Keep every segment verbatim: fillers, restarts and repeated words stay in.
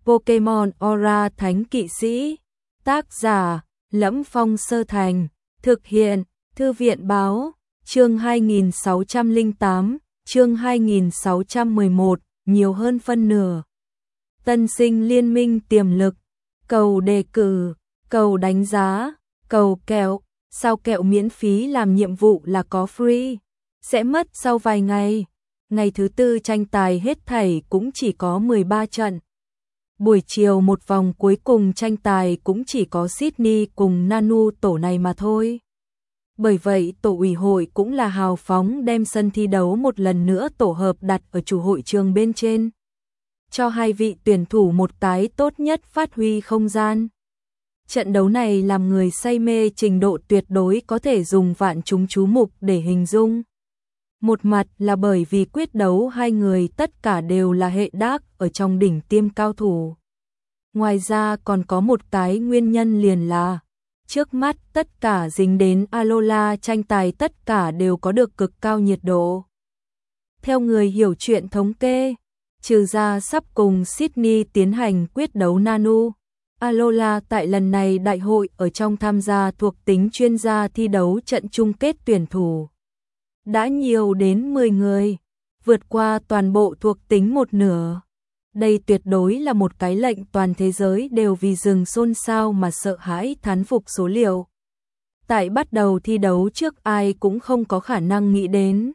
Pokemon Aura Thánh Kỵ Sĩ. Tác giả: Lẫm Phong Sơ Thành. Thực hiện: Thư viện báo. Chương hai nghìn sáu trăm lẻ tám, chương hai nghìn sáu trăm mười một, nhiều hơn phân nửa. Tân sinh liên minh tiềm lực. Cầu đề cử, cầu đánh giá, cầu kẹo. Sao kẹo miễn phí làm nhiệm vụ là có free. Sẽ mất sau vài ngày. Ngày thứ tư tranh tài hết thảy cũng chỉ có mười ba trận. Buổi chiều một vòng cuối cùng tranh tài cũng chỉ có Sydney cùng Nanu tổ này mà thôi. Bởi vậy tổ ủy hội cũng là hào phóng đem sân thi đấu một lần nữa tổ hợp đặt ở chủ hội trường bên trên. Cho hai vị tuyển thủ một cái tốt nhất phát huy không gian. Trận đấu này làm người say mê trình độ tuyệt đối có thể dùng vạn chúng chú mục để hình dung. Một mặt là bởi vì quyết đấu hai người tất cả đều là hệ đác ở trong đỉnh tiêm cao thủ. Ngoài ra còn có một cái nguyên nhân liền là trước mắt tất cả dính đến Alola tranh tài tất cả đều có được cực cao nhiệt độ. Theo người hiểu chuyện thống kê, trừ ra sắp cùng Sydney tiến hành quyết đấu Nanu, Alola tại lần này đại hội ở trong tham gia thuộc tính chuyên gia thi đấu trận chung kết tuyển thủ đã nhiều đến mười người, vượt qua toàn bộ thuộc tính một nửa. Đây tuyệt đối là một cái lệnh toàn thế giới đều vì rừng xôn xao mà sợ hãi thán phục số liệu. Tại bắt đầu thi đấu trước ai cũng không có khả năng nghĩ đến.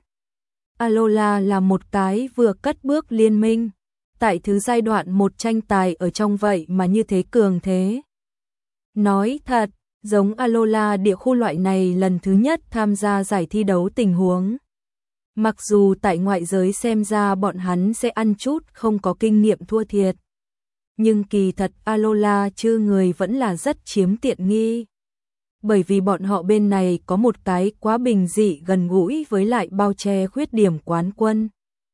Alola là một cái vừa cất bước liên minh. Tại thứ giai đoạn một tranh tài ở trong vậy mà như thế cường thế. Nói thật, giống Alola địa khu loại này lần thứ nhất tham gia giải thi đấu tình huống. Mặc dù tại ngoại giới xem ra bọn hắn sẽ ăn chút không có kinh nghiệm thua thiệt. Nhưng kỳ thật Alola chư người vẫn là rất chiếm tiện nghi. Bởi vì bọn họ bên này có một cái quá bình dị gần gũi với lại bao che khuyết điểm quán quân.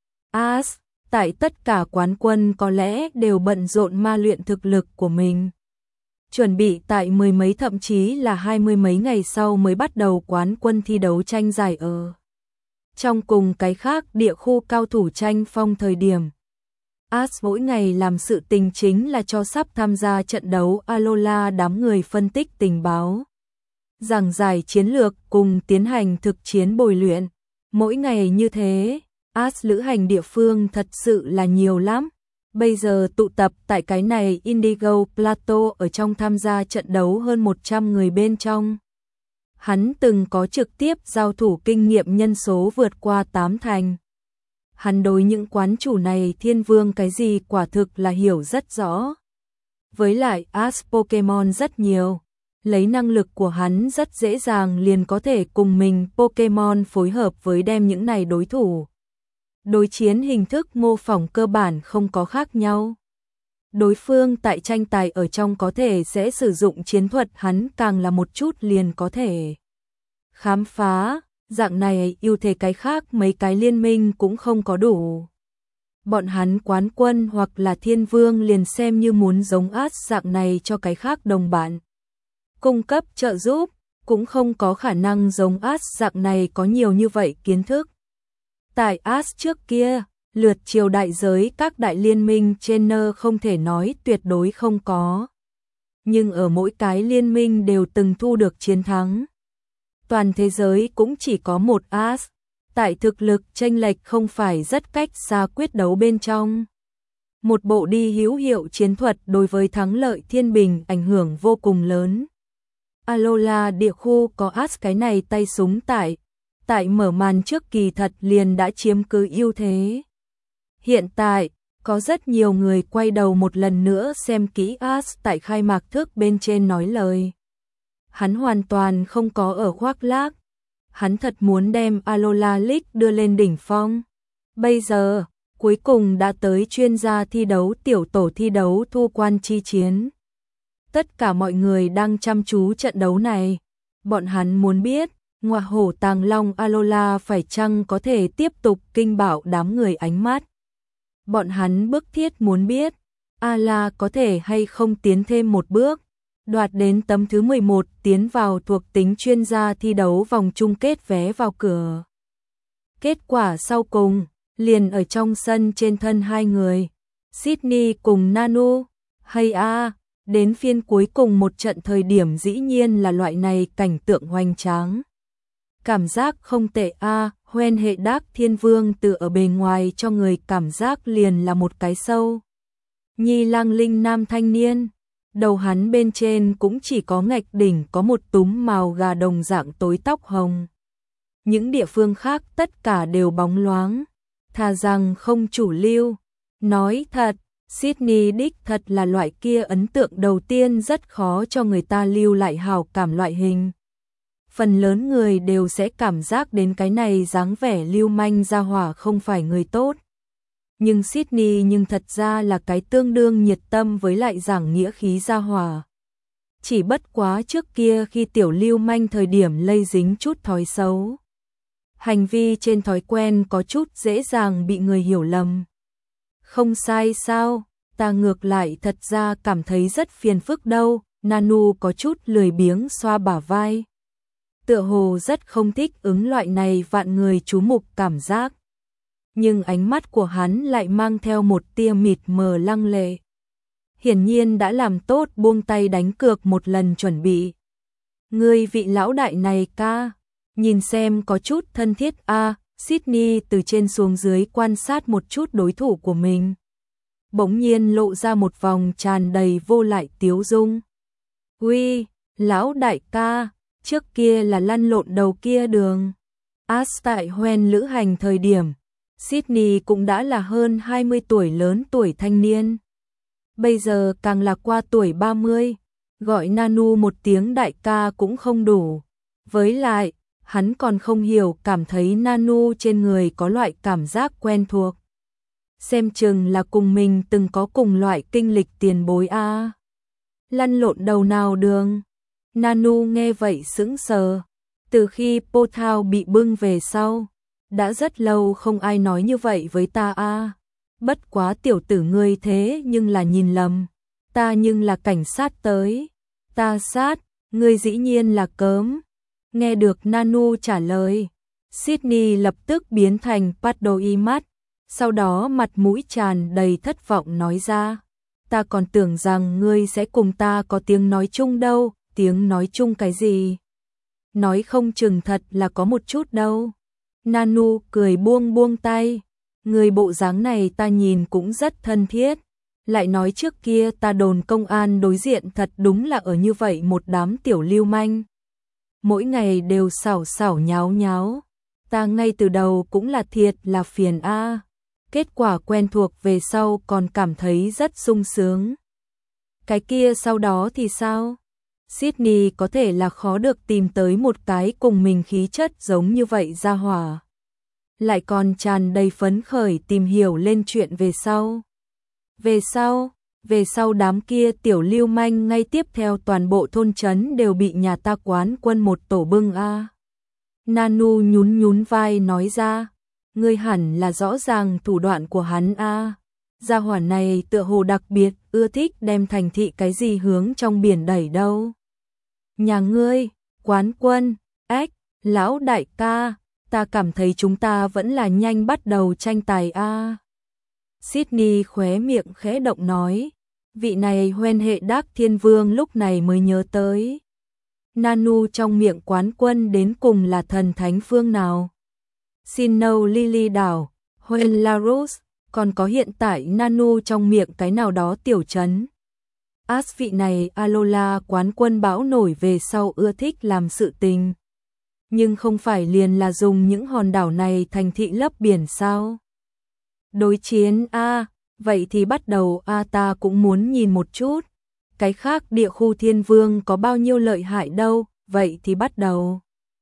As, tại tất cả quán quân có lẽ đều bận rộn ma luyện thực lực của mình. Chuẩn bị tại mười mấy thậm chí là hai mươi mấy ngày sau mới bắt đầu quán quân thi đấu tranh giải ở. Trong cùng cái khác địa khu cao thủ tranh phong thời điểm. As mỗi ngày làm sự tình chính là cho sắp tham gia trận đấu Alola đám người phân tích tình báo. Giảng giải chiến lược cùng tiến hành thực chiến bồi luyện. Mỗi ngày như thế, As lữ hành địa phương thật sự là nhiều lắm. Bây giờ tụ tập tại cái này Indigo Plateau ở trong tham gia trận đấu hơn một trăm người bên trong. Hắn từng có trực tiếp giao thủ kinh nghiệm nhân số vượt qua tám thành. Hắn đối những quán chủ này thiên vương cái gì quả thực là hiểu rất rõ. Với lại As Pokemon rất nhiều. Lấy năng lực của hắn rất dễ dàng liền có thể cùng mình Pokemon phối hợp với đem những này đối thủ. Đối chiến hình thức mô phỏng cơ bản không có khác nhau. Đối phương tại tranh tài ở trong có thể sẽ sử dụng chiến thuật hắn càng là một chút liền có thể khám phá, dạng này ưu thế cái khác mấy cái liên minh cũng không có đủ. Bọn hắn quán quân hoặc là thiên vương liền xem như muốn giống As dạng này cho cái khác đồng bạn. Cung cấp trợ giúp, cũng không có khả năng giống As dạng này có nhiều như vậy kiến thức. Tại As trước kia, lượt triều đại giới các đại liên minh trainer không thể nói tuyệt đối không có. Nhưng ở mỗi cái liên minh đều từng thu được chiến thắng. Toàn thế giới cũng chỉ có một As. Tại thực lực chênh lệch không phải rất cách xa quyết đấu bên trong. Một bộ đi hữu hiệu chiến thuật đối với thắng lợi thiên bình ảnh hưởng vô cùng lớn. Alola địa khu có As cái này tay súng tại. Tại mở màn trước kỳ thật liền đã chiếm cứ ưu thế. Hiện tại, có rất nhiều người quay đầu một lần nữa xem kỹ As tại khai mạc thức bên trên nói lời. Hắn hoàn toàn không có ở khoác lác. Hắn thật muốn đem Alola League đưa lên đỉnh phong. Bây giờ, cuối cùng đã tới chuyên gia thi đấu tiểu tổ thi đấu thu quan chi chiến. Tất cả mọi người đang chăm chú trận đấu này. Bọn hắn muốn biết, Ngọa hổ tàng long Alola phải chăng có thể tiếp tục kinh bạo đám người ánh mắt. Bọn hắn bức thiết muốn biết, Ala có thể hay không tiến thêm một bước, đoạt đến tấm thứ mười một tiến vào thuộc tính chuyên gia thi đấu vòng chung kết vé vào cửa. Kết quả sau cùng, liền ở trong sân trên thân hai người, Sydney cùng Nanu, Hay a, đến phiên cuối cùng một trận thời điểm dĩ nhiên là loại này cảnh tượng hoành tráng. Cảm giác không tệ a, Hoen hệ Đác Thiên Vương từ ở bề ngoài cho người cảm giác liền là một cái sâu. Nhi lang linh nam thanh niên, đầu hắn bên trên cũng chỉ có ngạch đỉnh có một túm màu gà đồng dạng tối tóc hồng. Những địa phương khác tất cả đều bóng loáng, thà rằng không chủ lưu. Nói thật, Sydney đích thật là loại kia ấn tượng đầu tiên rất khó cho người ta lưu lại hào cảm loại hình. Phần lớn người đều sẽ cảm giác đến cái này dáng vẻ lưu manh gia hỏa không phải người tốt. Nhưng Sydney nhưng thật ra là cái tương đương nhiệt tâm với lại giảng nghĩa khí gia hỏa. Chỉ bất quá trước kia khi tiểu lưu manh thời điểm lây dính chút thói xấu. Hành vi trên thói quen có chút dễ dàng bị người hiểu lầm. Không sai sao, ta ngược lại thật ra cảm thấy rất phiền phức đâu, Nanu có chút lười biếng xoa bả vai. Tựa hồ rất không thích ứng loại này vạn người chú mục cảm giác. Nhưng ánh mắt của hắn lại mang theo một tia mịt mờ lăng lệ. Hiển nhiên đã làm tốt buông tay đánh cược một lần chuẩn bị. Ngươi vị lão đại này ca, nhìn xem có chút thân thiết a. À, Sydney từ trên xuống dưới quan sát một chút đối thủ của mình. Bỗng nhiên lộ ra một vòng tràn đầy vô lại tiếu dung. Uy, lão đại ca, trước kia là lăn lộn đầu kia đường. As tại Hoen lữ hành thời điểm, Sydney cũng đã là hơn hai mươi tuổi lớn tuổi thanh niên. Bây giờ càng là qua tuổi ba mươi, gọi Nanu một tiếng đại ca cũng không đủ. Với lại, hắn còn không hiểu cảm thấy Nanu trên người có loại cảm giác quen thuộc. Xem chừng là cùng mình từng có cùng loại kinh lịch tiền bối a. À. Lăn lộn đầu nào đường. Nanu nghe vậy sững sờ. Từ khi Po Thao bị bưng về sau, đã rất lâu không ai nói như vậy với ta a. À. Bất quá tiểu tử ngươi thế nhưng là nhìn lầm. Ta nhưng là cảnh sát tới. Ta sát, ngươi dĩ nhiên là cớm. Nghe được Nanu trả lời, Sydney lập tức biến thành Paddle mắt, sau đó mặt mũi tràn đầy thất vọng nói ra, ta còn tưởng rằng ngươi sẽ cùng ta có tiếng nói chung đâu, tiếng nói chung cái gì? Nói không chừng thật là có một chút đâu. Nanu cười buông buông tay, người bộ dáng này ta nhìn cũng rất thân thiết, lại nói trước kia ta đồn công an đối diện thật đúng là ở như vậy một đám tiểu lưu manh. Mỗi ngày đều xảo xảo nháo nháo, ta ngay từ đầu cũng là thiệt là phiền a. À. Kết quả quen thuộc về sau còn cảm thấy rất sung sướng. Cái kia sau đó thì sao? Sydney có thể là khó được tìm tới một cái cùng mình khí chất giống như vậy ra hỏa. Lại còn tràn đầy phấn khởi tìm hiểu lên chuyện về sau. Về sau, về sau đám kia tiểu lưu manh ngay tiếp theo toàn bộ thôn trấn đều bị nhà ta quán quân một tổ bưng a. À. Nanu nhún nhún vai nói ra, ngươi hẳn là rõ ràng thủ đoạn của hắn a. À. Gia hỏa này tựa hồ đặc biệt ưa thích đem thành thị cái gì hướng trong biển đẩy đâu. Nhà ngươi, quán quân, ếch, lão đại ca, ta cảm thấy chúng ta vẫn là nhanh bắt đầu tranh tài a. À. Sydney khóe miệng khẽ động nói, vị này Hoen hệ Đác Thiên Vương lúc này mới nhớ tới. Nanu trong miệng quán quân đến cùng là thần thánh phương nào? Sinnoh Lily đảo, Hoen Larus, còn có hiện tại Nanu trong miệng cái nào đó tiểu trấn. As vị này Alola quán quân bão nổi về sau ưa thích làm sự tình. Nhưng không phải liền là dùng những hòn đảo này thành thị lấp biển sao? Đối chiến a, à, vậy thì bắt đầu a à, ta cũng muốn nhìn một chút. Cái khác địa khu thiên vương có bao nhiêu lợi hại đâu, vậy thì bắt đầu.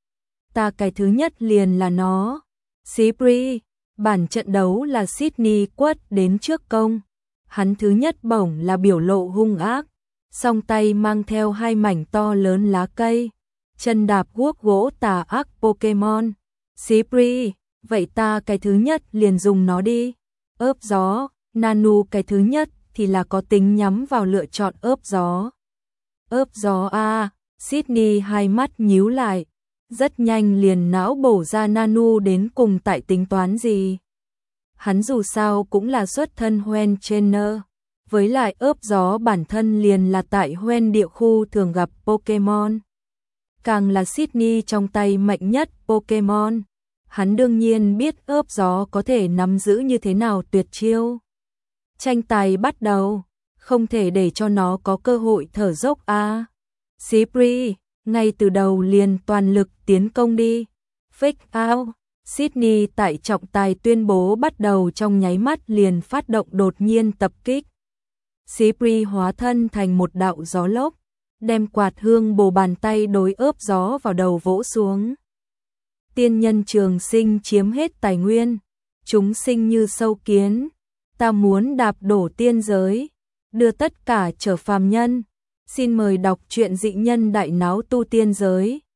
Ta cái thứ nhất liền là nó. Sipri, bản trận đấu là Sydney quất đến trước công. Hắn thứ nhất bổng là biểu lộ hung ác, song tay mang theo hai mảnh to lớn lá cây, chân đạp guốc gỗ tà ác Pokemon. Sipri, vậy ta cái thứ nhất liền dùng nó đi. Ớp gió, Nanu cái thứ nhất thì là có tính nhắm vào lựa chọn ớp gió. Ớp gió a, à, Sydney hai mắt nhíu lại, rất nhanh liền não bổ ra Nanu đến cùng tại tính toán gì. Hắn dù sao cũng là xuất thân Hoen Trainer, với lại ớp gió bản thân liền là tại Hoenn địa khu thường gặp Pokemon. Càng là Sydney trong tay mạnh nhất Pokemon. Hắn đương nhiên biết ớp gió có thể nắm giữ như thế nào tuyệt chiêu. Tranh tài bắt đầu, không thể để cho nó có cơ hội thở dốc a. À. Sipri, ngay từ đầu liền toàn lực tiến công đi. Fake out. Sydney tại trọng tài tuyên bố bắt đầu trong nháy mắt liền phát động đột nhiên tập kích. Sipri hóa thân thành một đạo gió lốc, đem quạt hương bổ bàn tay đối ớp gió vào đầu vỗ xuống. Tiên nhân trường sinh chiếm hết tài nguyên, chúng sinh như sâu kiến, ta muốn đạp đổ tiên giới, đưa tất cả trở phàm nhân. Xin mời đọc truyện Dị Nhân Đại Náo Tu Tiên Giới.